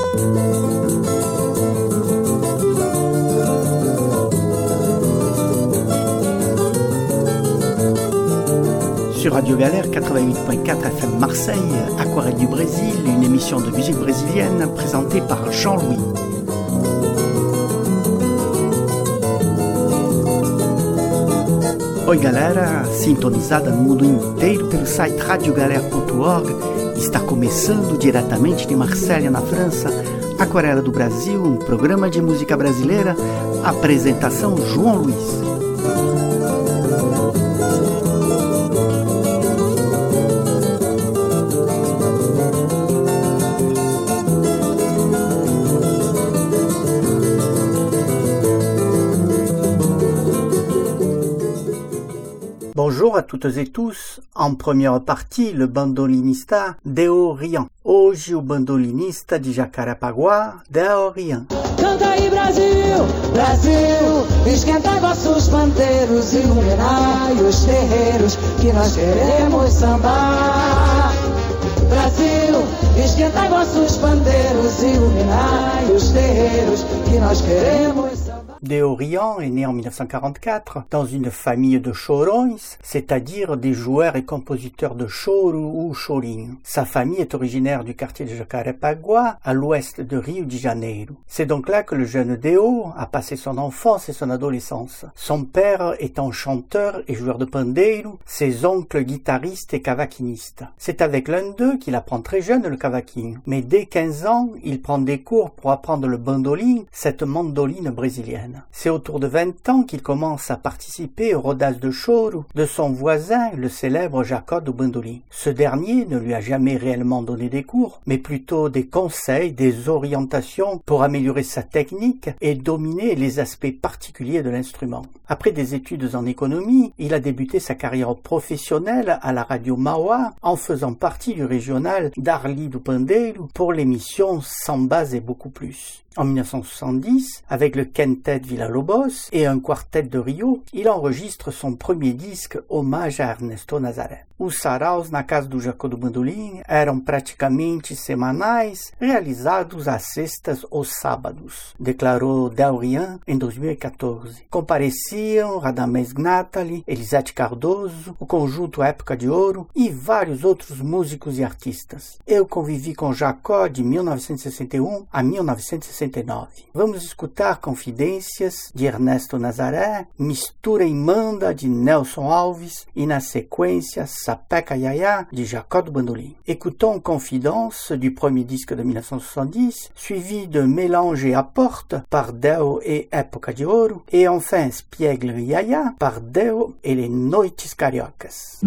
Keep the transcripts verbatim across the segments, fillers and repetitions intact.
Sur Radio Galère quatre-vingt-huit virgule quatre F M Marseille, Aquarelle du Brésil, une émission de musique brésilienne présentée par Jean-Louis. Oi galera, sintonizada no mundo inteiro pelo site radio galera ponto org, está começando diretamente de Marselha, na França, Aquarela do Brasil, um programa de música brasileira, apresentação João Luiz. Bonjour à toutes et tous. En première partie, le bandolinista Deo Rian. Hoje o bandolinista de Jacarepaguá, Deo Rian. Canta aí Brasil, Brasil, esquentai vossos pandeiros, iluminai os terreiros, que nós queremos sambar. Brasil, esquentai vossos pandeiros, iluminai os terreiros, que nós queremos sambar. Deo Rian est né en dix-neuf cent quarante-quatre dans une famille de chorões, c'est-à-dire des joueurs et compositeurs de choro ou chorinho. Sa famille est originaire du quartier de Jacarepaguá, à l'ouest de Rio de Janeiro. C'est donc là que le jeune Deo a passé son enfance et son adolescence. Son père étant chanteur et joueur de pandeiro, ses oncles guitaristes et cavaquinistes. C'est avec l'un d'eux qu'il apprend très jeune le cavaquinho. Mais dès quinze ans, il prend des cours pour apprendre le bandolim, cette mandoline brésilienne. C'est autour de vingt ans qu'il commence à participer au rodage de choro de son voisin, le célèbre Jacó do Bandolim. Ce dernier ne lui a jamais réellement donné des cours, mais plutôt des conseils, des orientations pour améliorer sa technique et dominer les aspects particuliers de l'instrument. Après des études en économie, il a débuté sa carrière professionnelle à la radio Mauá en faisant partie du régional d'Arli do Pandeiro pour l'émission Sambas et beaucoup plus. En dix-neuf cent soixante-dix, avec le Quintet Villa-Lobos et un quartet de Rio, il enregistre son premier disque hommage à Ernesto Nazaré. Os saraus na casa do Jacó do Bandolim eram praticamente semanais, realizados às sextas ou sábados, declarou Deo Rian em dois mil e quatorze. Compareciam Radamés Gnatali, Elisete Cardoso, o conjunto Época de Ouro e vários outros músicos e artistas. Eu convivi com Jacó de mil novecentos e sessenta e um a mil novecentos e sessenta e nove. Vamos escutar Confidências de Ernesto Nazaré, Mistura e Manda de Nelson Alves e na sequência Sapeca Yaya de Jacó do Bandolim. Écoutons Confidence du premier disque de dix-neuf cent soixante-dix, suivi de Mélange et Apporte par Deo et Época de Ouro, et enfin Spiegle Yaya par Deo et les Noites Cariocas.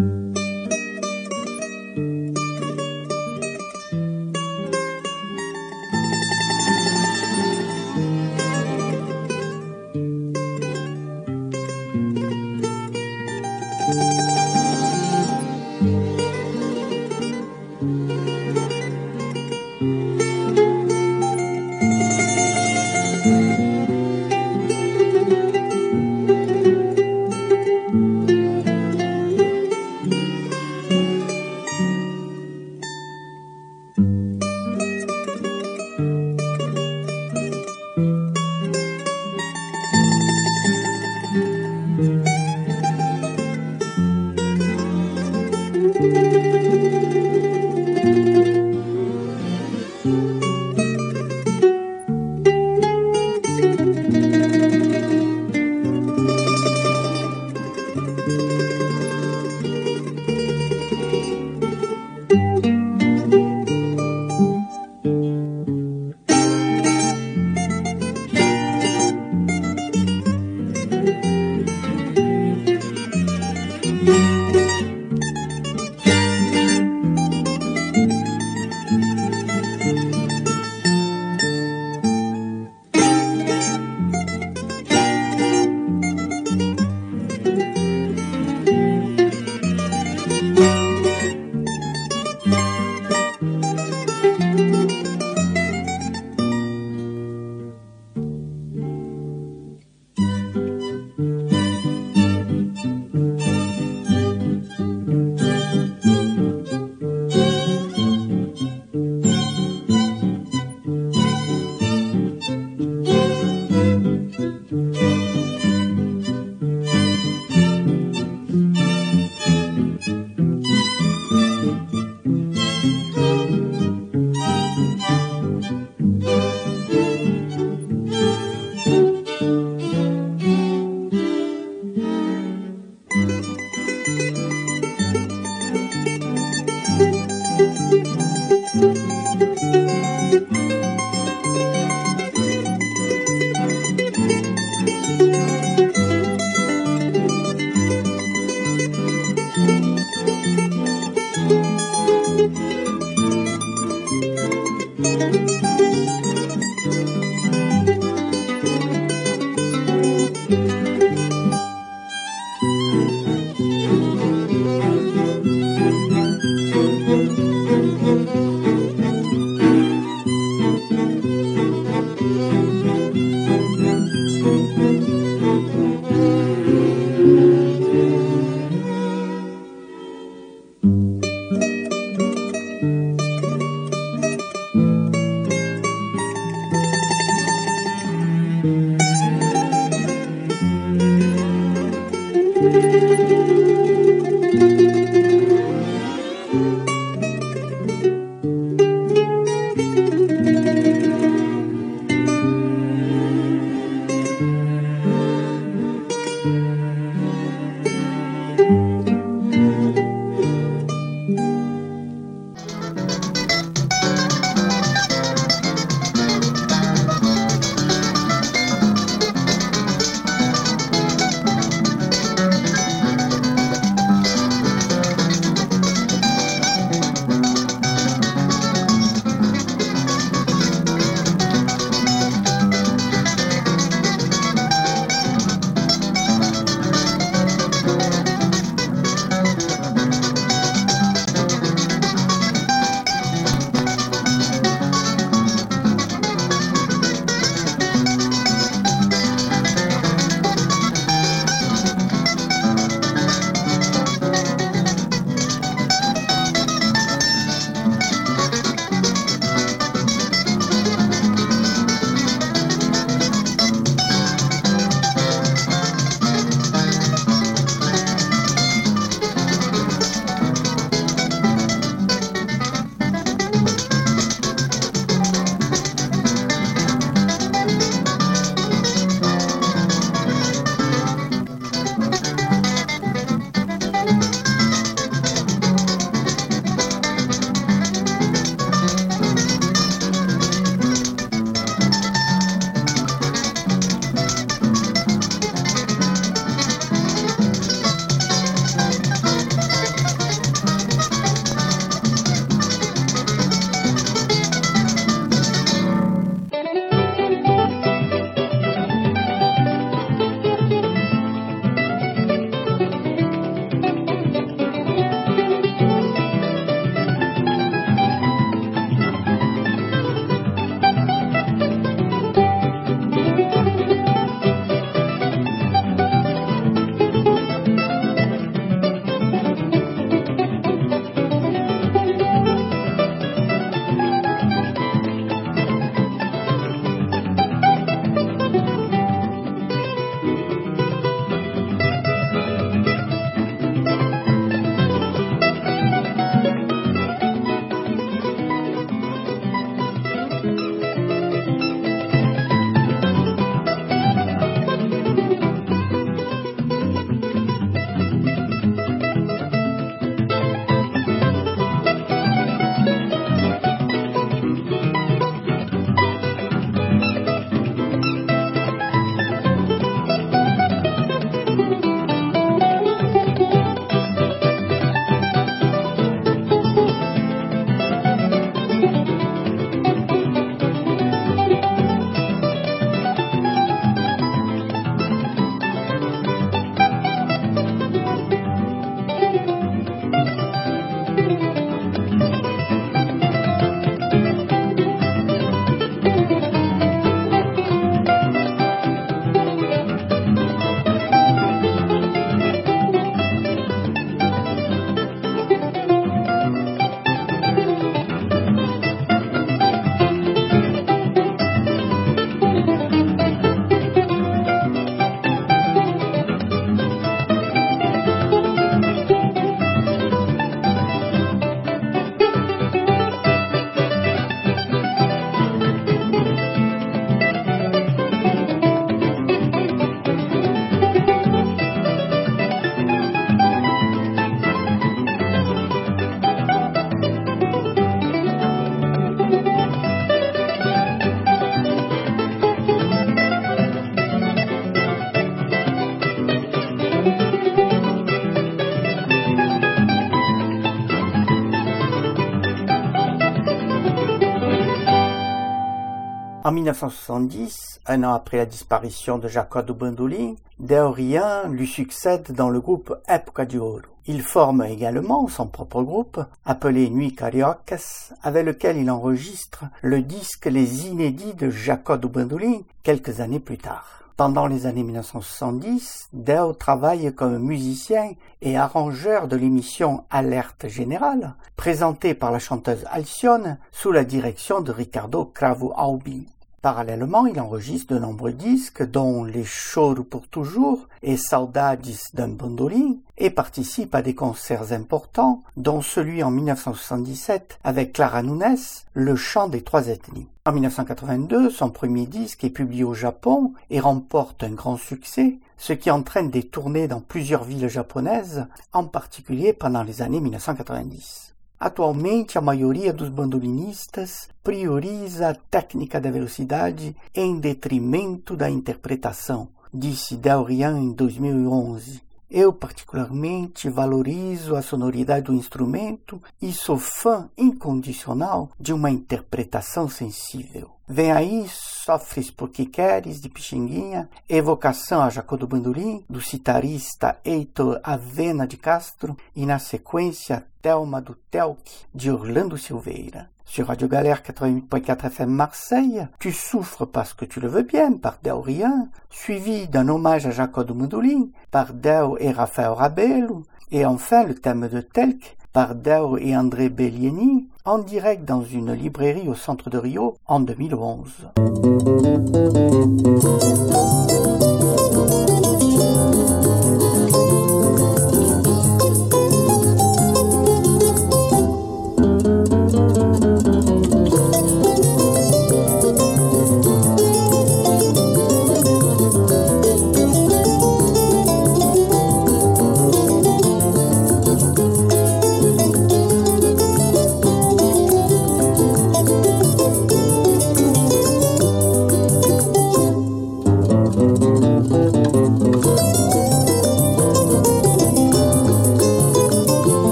En mille neuf cent soixante-dix, un an après la disparition de Jacó do Bandolim, Del Rian lui succède dans le groupe Época de Ouro. Il forme également son propre groupe, appelé Nuit Cariocas, avec lequel il enregistre le disque Les Inédits de Jacó do Bandolim quelques années plus tard. Pendant les années mille neuf cent soixante-dix, Del travaille comme musicien et arrangeur de l'émission Alerte Générale, présentée par la chanteuse Alcione sous la direction de Ricardo Cravo Albi. Parallèlement, il enregistre de nombreux disques, dont Les Choro pour toujours et Saudades d'un Bandolim, et participe à des concerts importants, dont celui en mille neuf cent soixante-dix-sept avec Clara Nunes, Le chant des trois ethnies. En mille neuf cent quatre-vingt-deux, son premier disque est publié au Japon et remporte un grand succès, ce qui entraîne des tournées dans plusieurs villes japonaises, en particulier pendant les années mille neuf cent quatre-vingt-dix. Atualmente, a maioria dos bandolinistas prioriza a técnica da velocidade em detrimento da interpretação, disse Del Rian em dois mil e onze. Eu particularmente valorizo a sonoridade do instrumento e sou fã incondicional de uma interpretação sensível. Vem aí Sofres Porque Queres, de Pixinguinha, evocação a Jacó do Bandolim, do citarista Heitor Avena de Castro, e na sequência Thelma do Telk, de Orlando Silveira. Sur Radio Galère quatre-vingt-huit point quatre F M Marseille, Tu souffres parce que tu le veux bien par Del Rian, suivi d'un hommage à Jacó do Bandolim par Del et Rafael Rabelo, et enfin le thème de Telk par Del et André Bellieni, en direct dans une librairie au centre de Rio en deux mille onze.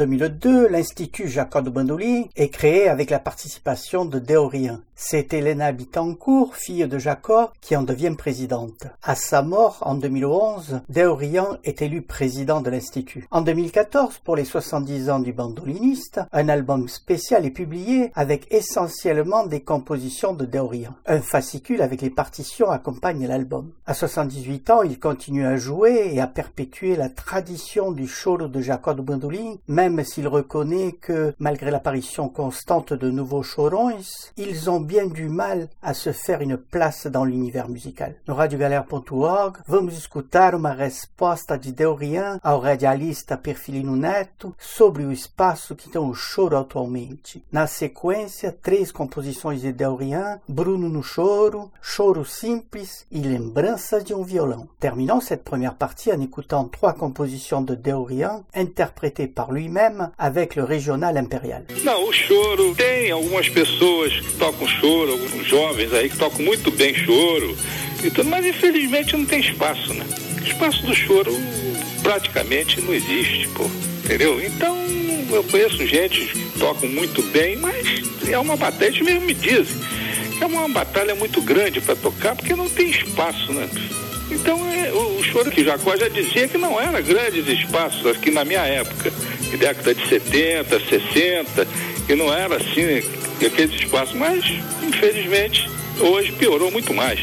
deux mille deux, l'Institut Jacques de Bandouly est créé avec la participation de Deorien. C'est Elena Bittencourt, fille de Jacob, qui en devient présidente. À sa mort, en deux mille onze, Deorien est élu président de l'Institut. En deux mille quatorze, pour les soixante-dix ans du bandoliniste, un album spécial est publié avec essentiellement des compositions de Deorien. Un fascicule avec les partitions accompagne l'album. À soixante-dix-huit ans, il continue à jouer et à perpétuer la tradition du choro de Jacob de Bandouly, même s'il reconnaît que, malgré l'apparition constante de nouveaux chorões, ils ont bien du mal a se faire une place dans l'univers musical. No radio galera ponto org, vamos escutar uma resposta de Deorien ao radialista Perfilino Neto sobre o espaço que tem o choro atualmente. Na sequência, três composições de Deorien, Bruno no choro, Choro simples e Lembranças de um violão. Terminons cette première partie en écoutant trois compositions de Deorien interprétées par lui-même avec le régional impérial. Não, o choro, tem algumas pessoas que tocam choro, alguns jovens aí que tocam muito bem choro e tudo, mas infelizmente não tem espaço, né? O espaço do choro praticamente não existe, pô, entendeu? Então eu conheço gente que tocam muito bem, mas é uma batalha, eles mesmo me dizem, é uma batalha muito grande para tocar porque não tem espaço, né? Então é, o, o choro que Jacó já dizia que não era grandes espaços aqui na minha época, década de setenta, sessenta, que não era assim aqueles espaços, mas infelizmente hoje piorou muito mais.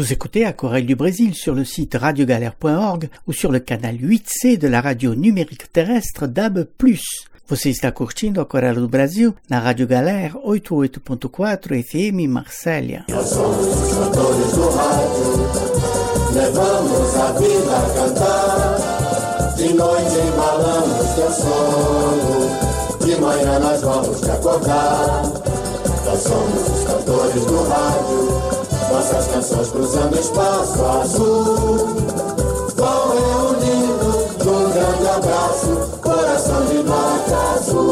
Vous écoutez Aquarelle du Brésil sur le site radio galère point org ou sur le canal huit C de la radio numérique terrestre D A B plus. Você está curtindo Aquarela do Brasil na Rádio Galera oitenta e oito ponto quatro F M Marsella. Nós somos os cantores do rádio, levamos a vida a cantar. De noite embalamos teu sono, de manhã nós vamos te acordar. Nós somos os cantores do rádio, nossas canções cruzando espaço azul. Vão reunindo num grande abraço, coração de nota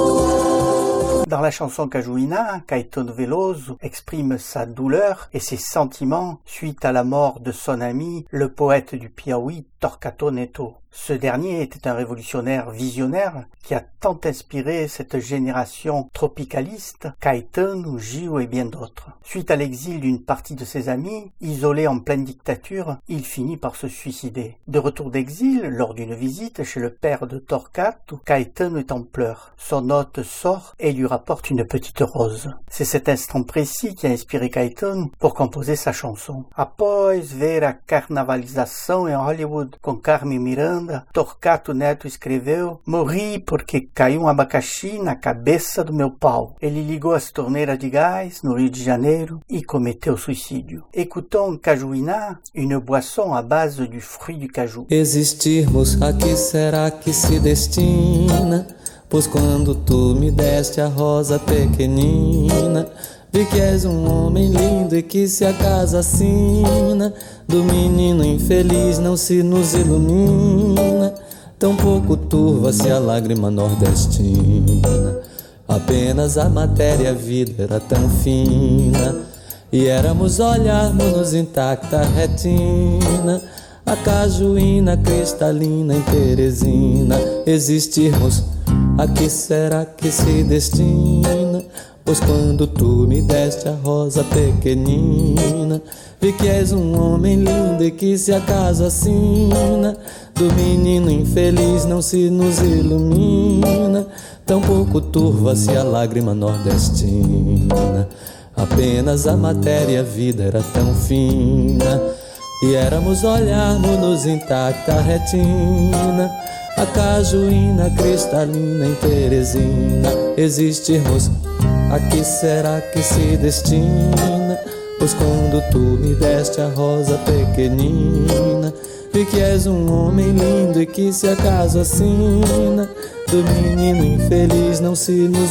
azul. Dans la chanson Cajuína, Caetano Veloso exprime sa douleur et ses sentiments suite à la mort de son ami, le poète du Piauí, Torquato Neto. Ce dernier était un révolutionnaire visionnaire qui a tant inspiré cette génération tropicaliste, Caetano, Gil et bien d'autres. Suite à l'exil d'une partie de ses amis, isolé en pleine dictature, il finit par se suicider. De retour d'exil, lors d'une visite chez le père de Torquato, Caetano est en pleurs. Son hôte sort et lui rapporte une petite rose. C'est cet instant précis qui a inspiré Caetano pour composer sa chanson. Após ver a carnavalização em Hollywood com Carmen Miranda, Torquato Neto escreveu: morri porque caiu um abacaxi na cabeça do meu pau. Ele ligou as torneiras de gás no Rio de Janeiro e cometeu suicídio. Écoutons Cajuína, une boisson à base du fruit du caju. Existirmos, a que será que se destina? Pois quando tu me deste a rosa pequenina, vi que és um homem lindo e que se a casa assina do menino infeliz não se nos ilumina. Tão pouco turva-se a lágrima nordestina. Apenas a matéria, a vida era tão fina, e éramos olharmos-nos intacta retina. A cajuína cristalina em Teresina. Existirmos, a que será que se destina? Pois quando tu me deste a rosa pequenina, vi que és um homem lindo e que se acaso assina do menino infeliz não se nos ilumina. Tão pouco turva-se a lágrima nordestina. Apenas a matéria, a vida era tão fina, e éramos olharmos-nos intacta retina. A cajuína cristalina em Teresina. Existirmos, a que será que se destina? Pois quando tu me deste a rosa pequenina, vi que és um homem lindo e que se acaso assina do menino infeliz não se nos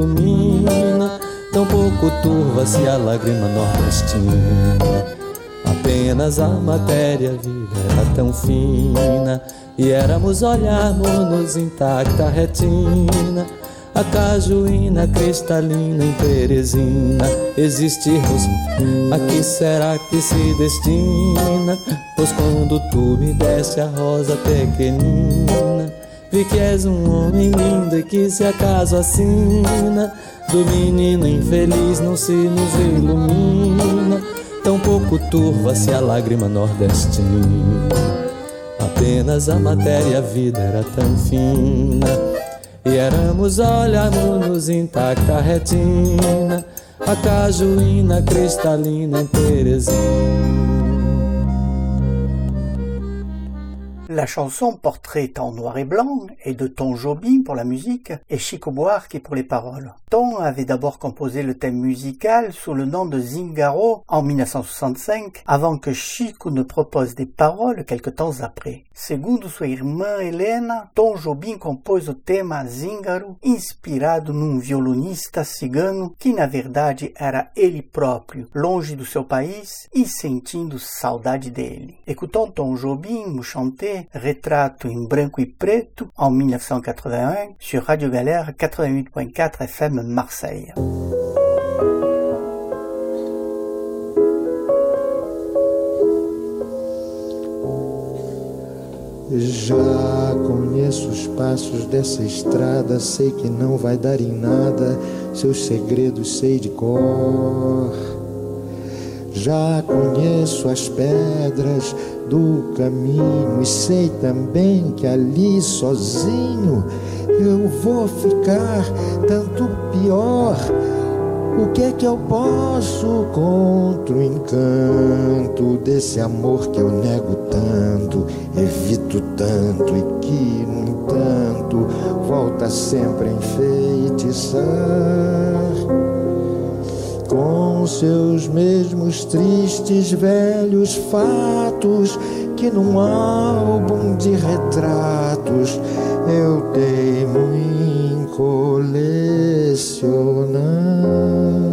ilumina. Tão pouco turva-se a lágrima nordestina. Apenas a matéria, a vida era tão fina, e éramos olharmos-nos intacta retina. A cajuína cristalina em Teresina. Existirmos, a que será que se destina? Pois quando tu me deste a rosa pequenina, vi que és um homem lindo e que se acaso assina do menino infeliz não se nos ilumina. Tão pouco turva-se a lágrima nordestina. Apenas a matéria, a vida era tão fina, e éramos olharmos-nos intacta retina. A cajuína cristalina em Teresina. La chanson, portrait en noir et blanc, est de Tom Jobim pour la musique et Chico Buarque pour les paroles. Tom avait d'abord composé le thème musical sous le nom de Zingaro en dix-neuf cent soixante-cinq, avant que Chico ne propose des paroles quelque temps après. Segundo sua irmã Helena, Tom Jobim compôs o tema Zingaro, inspirado num violonista cigano que na verdade era ele próprio, longe do seu país e sentindo saudade dele. Écoutons Tom Jobim chanter Retrato em branco e preto en dix-neuf cent quatre-vingt-un sur Radio Galère quatre-vingt-huit point quatre F M Marseille. Já conheço os passos dessa estrada, sei que não vai dar em nada, seus segredos sei de cor. Já conheço as pedras do caminho e sei também que ali sozinho eu vou ficar tanto pior. O que é que eu posso contra o encanto desse amor que eu nego tanto, evito tanto e que, no entanto, volta sempre a enfeitiçar com seus mesmos tristes velhos fatos que num álbum de retratos eu teimo em colecionar.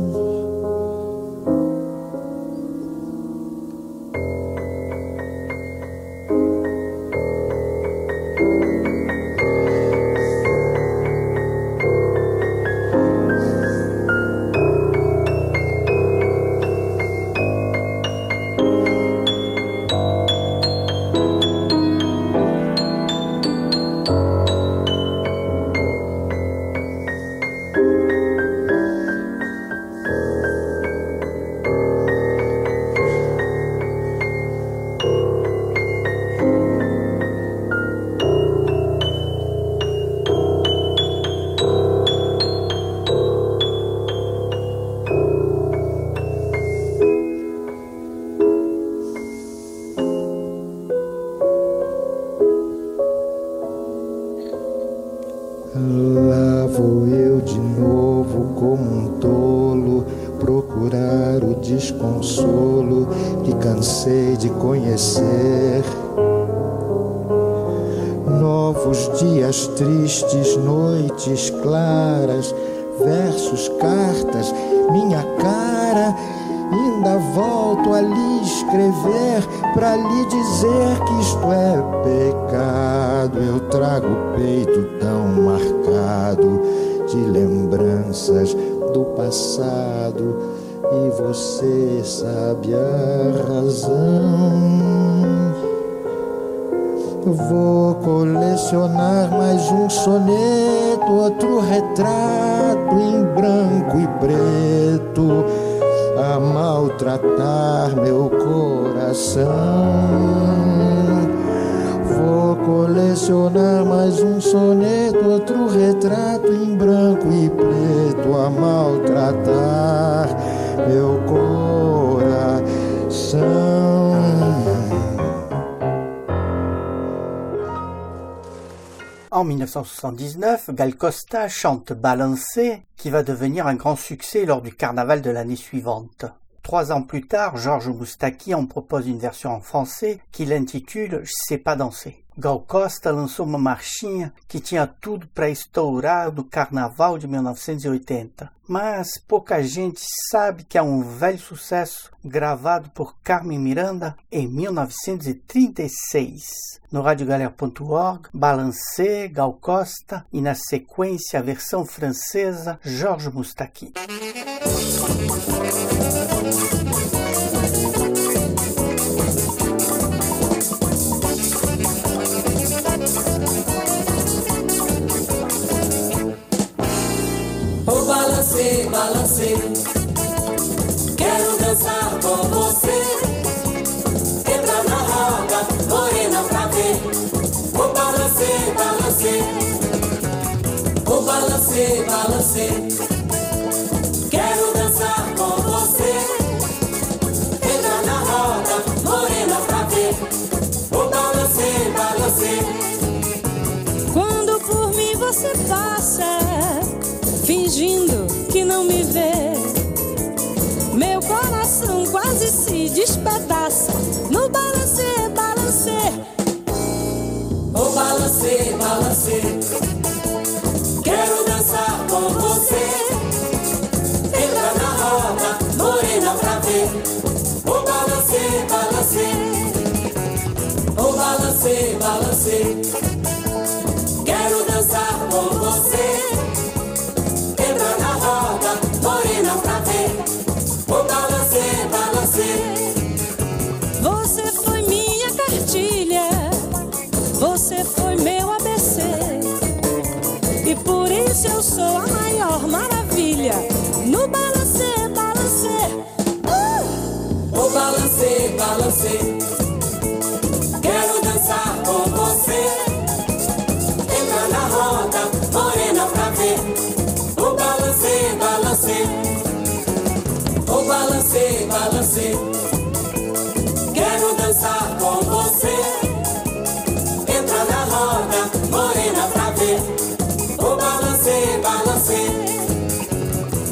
Lá vou eu de novo como um tolo procurar o desconsolo que cansei de conhecer. Novos dias tristes, noites claras, versos, cartas, minha cara. Ainda volto a lhe escrever pra lhe dizer que isto é pecado. Eu trago o peito tão marcado de lembranças do passado e você sabe a razão. Vou colecionar mais um soneto, outro retrato em branco e preto a maltratar meu coração. Vou colecionar mais um soneto, outro retrato em branco e preto a maltratar meu coração. En mille neuf cent soixante-dix-neuf, Gal Costa chante Balancé, qui va devenir un grand succès lors du carnaval de l'année suivante. Trois ans plus tard, Georges Moustaki en propose une version en français qu'il intitule « Je sais pas danser ». Gal Costa lançou uma marchinha que tinha tudo para estourar do carnaval de mil novecentos e oitenta. Mas pouca gente sabe que é um velho sucesso gravado por Carmen Miranda em mil novecentos e trinta e seis. No radiogalera ponto org, Balancé, Gal Costa e na sequência a versão francesa Georges Moustaki. Oh, balancê, balancê, quero dançar com você. Entra na roda, morena pra ver. Oh, balancê, balancê, oh, balancê, balancê, quero dançar com você. Entra na roda, morena pra ver. Oh, balancê, balancê. Quando por mim você passa, fingindo que não me vê, meu coração quase se despedaça no balancê, balancê. Oh, balancê, balancê, quero dançar com você. Entra na roda, morena pra ver. Oh, balancê, balancê, oh, balancê, balancê, quero dançar com você. Entra na roda, morena pra ver. Oh, balancê, balancê. Você foi minha cartilha, você foi meu A B C, e por isso eu sou a maior maravilha no balancê, balancê. Uh! Oh, balancê, balancê, quero dançar com você. Entra na roda, morena pra ver. Oh, balancê, balancê,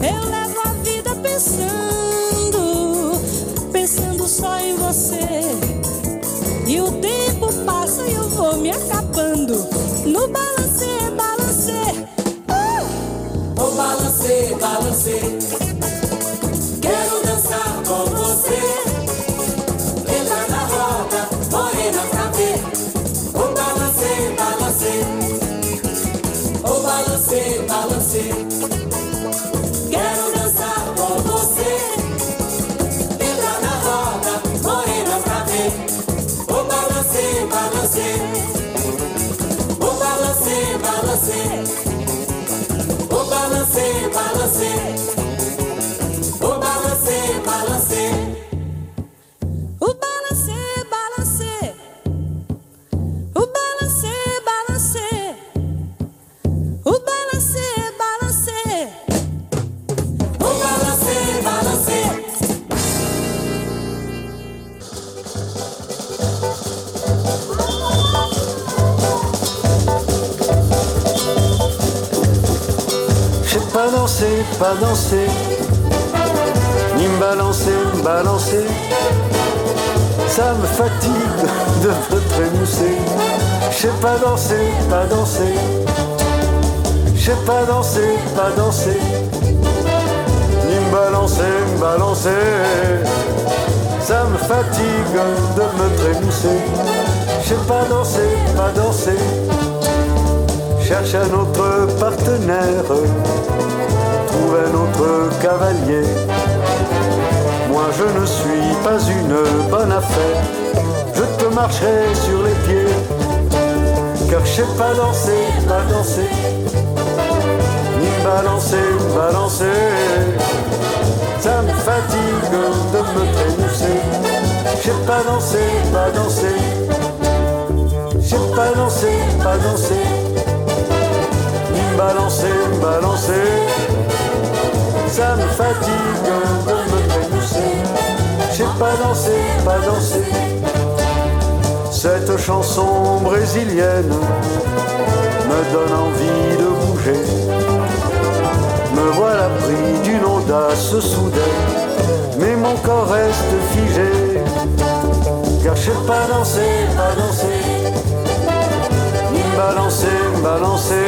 Eu levo a vida pensando, pensando só em você. E o tempo passa e eu vou me acabando no balancê, balancê. Uh! Oh, balancê, balancê, quero dançar com você. Entra na roda, morena pra ver. Oh, balancê, balancê, oh, balancê, balancê, quero dançar com você. Entra na roda, morena pra ver. Oh, balancê, balancê, oh, balancê, balancê, oh, balancê, balancê, oh, balancê, balancê. O balancê, balancê, o balancê, balancê, o balancê, balancê, o balancê, balancê. Je sais pas danser, pas danser, ni me balancer, me balancer. Ça me fatigue de me trémousser. Je sais pas danser, pas danser. Je sais pas danser, pas danser. Ni me balancer, me balancer. Ça me fatigue de me trémousser. Je sais pas danser, pas danser. Cherche un autre partenaire, trouve un autre cavalier. Moi je ne suis pas une bonne affaire, je te marcherai sur les pieds. Car je sais pas danser, pas danser, ni me balancer, me balancer. Ça me fatigue de me trémousser. Je sais pas danser, pas danser, je sais pas danser, pas danser. Balancer, balancer, ça me fatigue de me trémousser. Je sais pas danser, pas danser. Cette chanson brésilienne me donne envie de bouger. Me voilà pris d'une audace soudaine, mais mon corps reste figé. Car je sais pas danser, pas danser, ni me balancer, me balancer.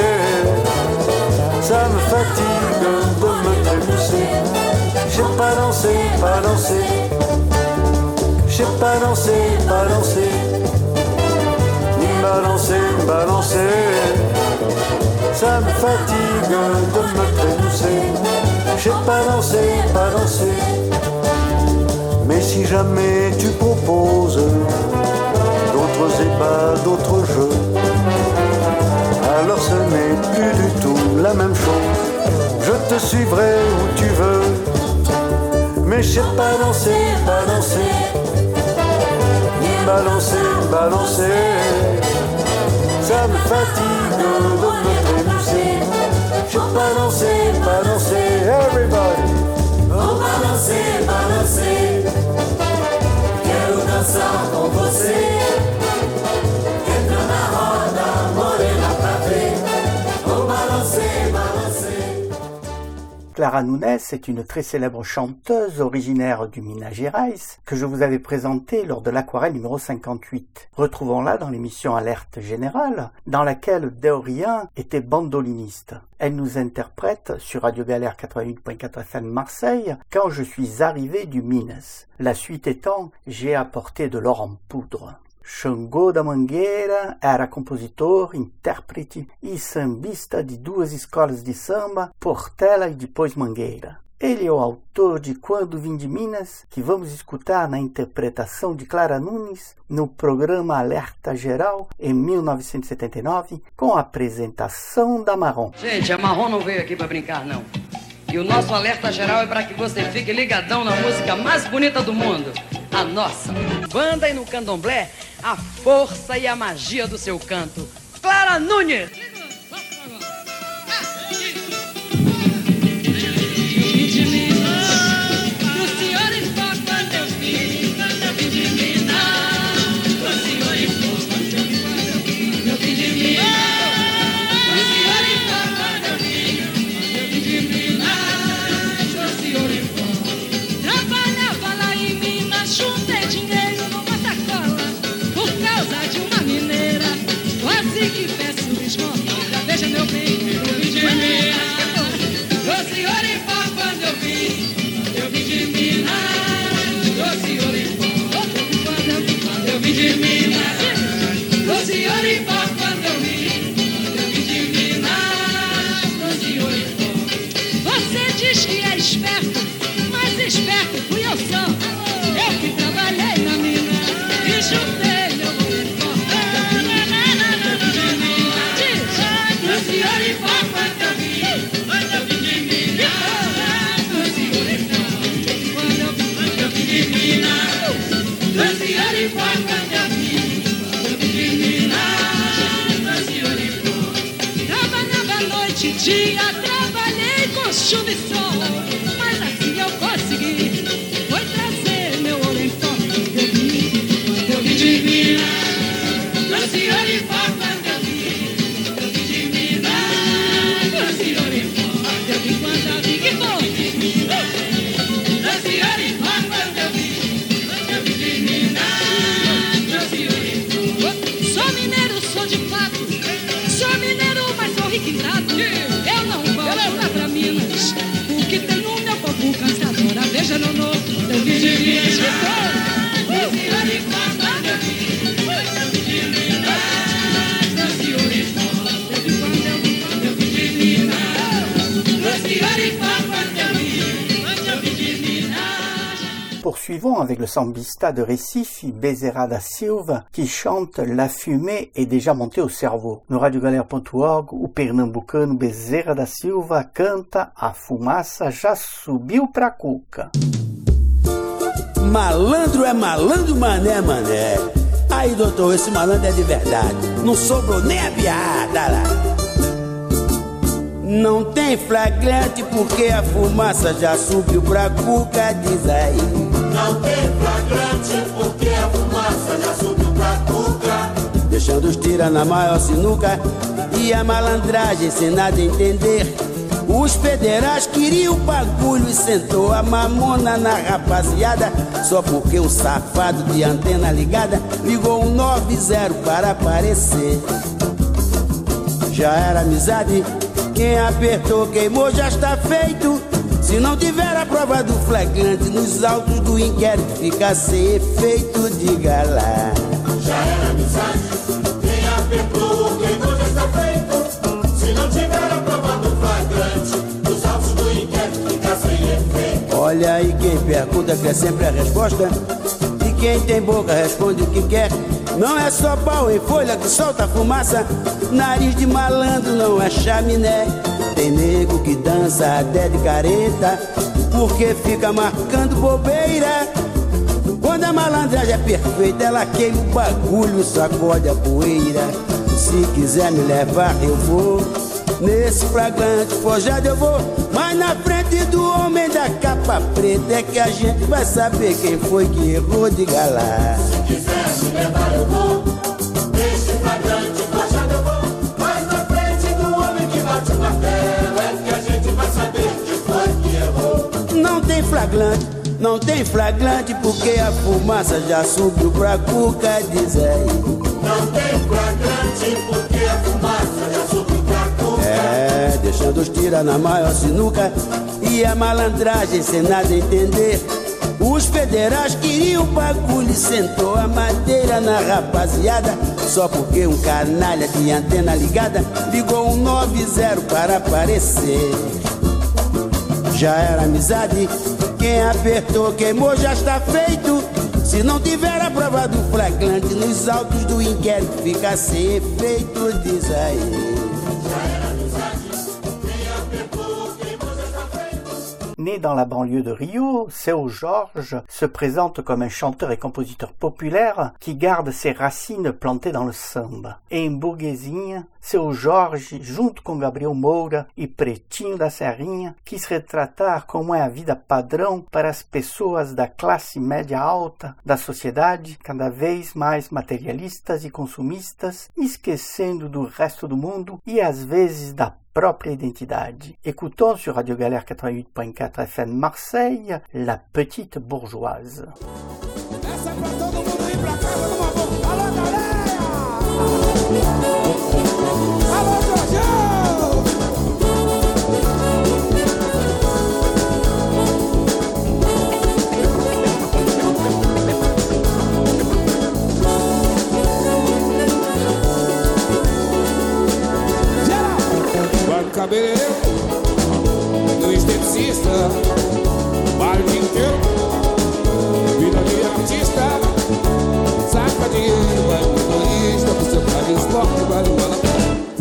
Ça me fatigue de me trémousser. Je sais pas danser, pas danser. Je sais pas danser, pas danser. Ni me balancer, me balancer. Ça me fatigue de me trémousser. Je sais pas danser, pas danser. Mais si jamais tu proposes d'autres ébats, d'autres jeux, alors ce n'est plus du tout la même chose. Je te suivrai où tu veux, mais je sais pas danser, pas danser, ni me balancer, me balancer. Ça me fatigue de me trémousser. Je sais pas danser, pas danser, everybody. Oh, balancer, balancer, quero dançar com você. Entra na roda, morena pra ver. Oh, balancer, balancer. Clara Nunes est une très célèbre chanteuse originaire du Minas Gerais que je vous avais présentée lors de l'Aquarelle numéro cinquante-huit. Retrouvons-la dans l'émission Alerte Générale, dans laquelle Deorien était bandoliniste. Elle nous interprète sur Radio Galère quatre-vingt-huit point quatre F M Marseille « Quand je suis arrivé du Minas ». La suite étant « J'ai apporté de l'or en poudre ». Xangô da Mangueira era compositor, intérprete e sambista de duas escolas de samba, Portela e depois Mangueira. Ele é o autor de Quando Vim de Minas, que vamos escutar na interpretação de Clara Nunes no programa Alerta Geral em mil novecentos e setenta e nove, com a apresentação da Marrom. Gente, a Marrom não veio aqui para brincar, não. E o nosso Alerta Geral é para que você fique ligadão na música mais bonita do mundo, a nossa. Banda e no candomblé, a força e a magia do seu canto. Clara Nunes! perto, mais esperto fui eu só. Eu que trabalhei na mina e juntei meu boletó. Diz, do senhor e papai que eu vi, quando eu vi de mina. Do senhor e papai, quando eu vi, quando eu vi de mina. Do senhor e papai que eu vi, quando eu vi de mina. Do senhor e papai. Trabalhava noite e dia, trabalhei com chuva e sol. Mas assim eu consegui, foi trazer meu ouro em pó. Eu vi, eu vi de mina, do senhor e pó. Quando eu vi, eu vi de mina, do senhor e pó. Eu vi quando eu vi que foi do senhor e pó. Quando eu vi, eu vi de mina, do senhor e pó. Sou mineiro, sou de fato, sou mineiro, mas sou rico em tato. Eu não volto lá pra Minas, o que tem no meu povo cansadora. Veja no novo, eu vi de Minas. Do senhor e pó. Quando eu vi, eu vi de Minas, do senhor e pó. Eu vi quando eu vi, quando eu vi de Minas, do senhor e pó. Quando eu vi, quando eu vi de Minas. Poursuivons avec le sambista de Recife, Bezerra da Silva, qui chante La fumée est déjà montée au cerveau. No radio galera ponto org, o pernambucano Bezerra da Silva canta A fumaça já subiu pra cuca. Malandro é malandro, mané é mané. Aí, doutor, esse malandro é de verdade. Não sobrou nem a piada lá. Não tem flagrante porque a fumaça já subiu pra cuca, diz aí. Não tem flagrante porque a fumaça já subiu pra cuca. Deixando os tira na maior sinuca e a malandragem sem nada entender. Os federais queriam o bagulho e sentou a mamona na rapaziada. Só porque um safado de antena ligada ligou um nove zero para aparecer. Já era amizade, quem apertou queimou, já está feito. Se não tiver a prova do flagrante, nos autos do inquérito fica sem efeito, diga lá. Já era amizade, quem apertou queimou, já está feito. Se não tiver a prova do flagrante, nos autos do inquérito fica sem efeito. Olha aí quem pergunta quer sempre a resposta, e quem tem boca responde o que quer. Não é só pau em folha que solta fumaça, nariz de malandro não é chaminé. Tem nego que dança até de careta, porque fica marcando bobeira. Quando a malandragem é perfeita, ela queima o bagulho, sacode a poeira. Se quiser me levar, eu vou. Nesse flagrante forjado eu vou. Mas na frente do homem da capa preta é que a gente vai saber quem foi que errou, diga lá. Se quiser me levar, eu vou. Nesse flagrante forjado eu vou. Mas na frente do homem que bate o martelo é que a gente vai saber quem foi que errou. Não tem flagrante, não tem flagrante porque a fumaça já subiu pra cuca, diz aí. Não tem flagrante porque a fumaça já subiu pra cuca. É, deixando os tira na maior sinuca e a malandragem sem nada entender. Os federais queriam o bagulho e sentou a madeira na rapaziada. Só porque um canalha de antena ligada ligou um nove zero para aparecer. Já era amizade, quem apertou queimou, já está feito. Se não tiver a prova do flagrante, nos autos do inquérito fica sem efeito, diz aí. Né dans la banlieue de Rio, Seu Jorge se présente comme un chanteur et compositeur populaire qui garde ses racines plantées dans le samba. Em burguesinha, Seu Jorge, junto com Gabriel Moura e Pretinho da Serrinha, quis retratar como é a vida padrão para as pessoas da classe média alta da sociedade, cada vez mais materialistas e consumistas, esquecendo do resto do mundo e às vezes da própria identidade. Écoutons sur Radio Galère quatre-vingt-huit point quatre F M Marseille, La Petite Bourgeoise. Essa é pra todo mundo ir pra casa numa boa. Alô, galera! Alô, Jorjão! Geral! Vai pro cabeleireiro, no esteticista,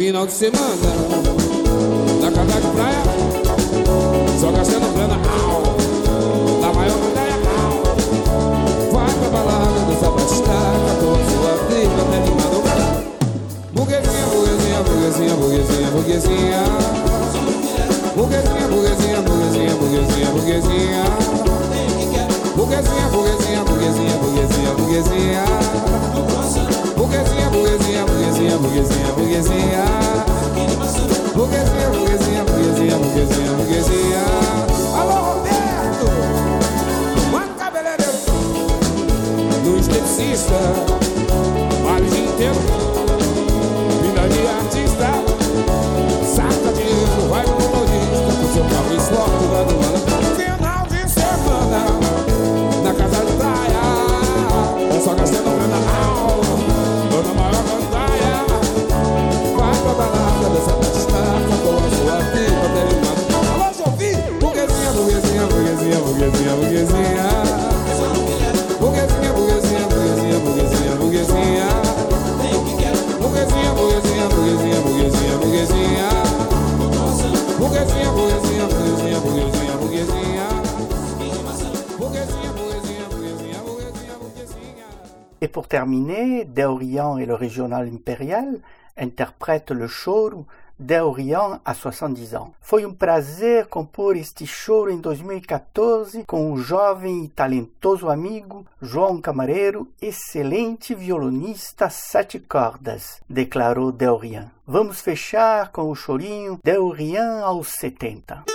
final de semana, na casa de praia, só gastando grana, au, na maior praia, au. Vai pra balada, dança bastaca, com sua tripa até animado. Burguesinha, burguesinha, burguesinha, burguesinha, burguesinha. Burguesinha, burguesinha, burguesinha, burguesinha, burguesinha. Burguesinha, burguesinha, burguesinha, burguesinha, burguesinha. Burguesinha, burguesinha, burguesinha, burguesinha, burguesinha. Burguesinha, burguesinha, burguesinha, burguesinha, burguesinha. Alô, Roberto! Mano cabeleireiro do esteticista, vale o dia inteiro. Vida de artista, saca dinheiro, vai pro lojista, com seu carro esporte, vai no malandro. Final de semana, na casa de praia, só gastando grana, au, dona maior gandaia. Vai pra balada dessa destaca, com a sua pipa até animado. Alô, Jovi! Burguesinha, burguesinha, burguesinha, burguesinha, burguesinha. Burguesinha, burguesinha, burguesinha, burguesinha, burguesinha. Burguesinha, burguesinha, burguesinha, burguesinha, burguesinha. Burguesinha, burguesinha, burguesinha, burguesinha, burguesinha. Burguesinha, burguesinha, burguesinha, burguesinha, burguesinha. Et pour terminer, Deorian et le régional impérial interprètent le choro Deorian há soixante-dix ans. Foi um prazer compor este choro em dois mil e quatorze com o jovem e talentoso amigo João Camareiro, excelente violonista sete cordas, declarou Deorian. Vamos fechar com o chorinho Deorian aos setenta.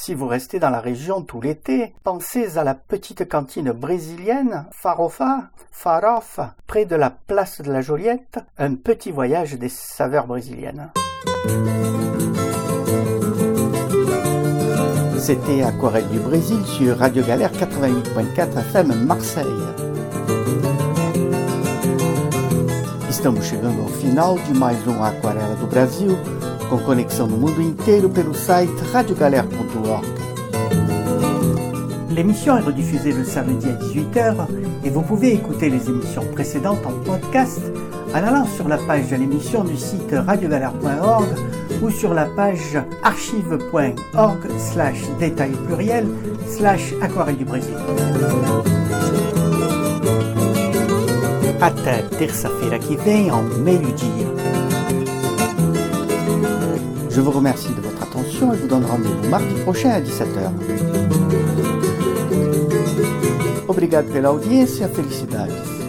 Si vous restez dans la région tout l'été, pensez à la petite cantine brésilienne Farofa, Farofa, près de la place de la Joliette, un petit voyage des saveurs brésiliennes. C'était Aquarelle du Brésil sur Radio Galère quatre-vingt-huit virgule quatre F M Marseille. Estamos chegando ao final de mais um Aquarela do Brasil, com conexão no mundo inteiro pelo site radio galère point org. L'émission est rediffusée le samedi à dix-huit heures et vous pouvez écouter les émissions précédentes en podcast en allant sur la page de l'émission du site radio galère point org ou sur la page archive point org slash détail pluriel slash aquarelle du Brésil. Até terça-feira que vem ao meio-dia. Je vous remercie de votre attention et vous donne rendez-vous mardi prochain à dix-sept heures. Obrigado pela audiência, felicidades.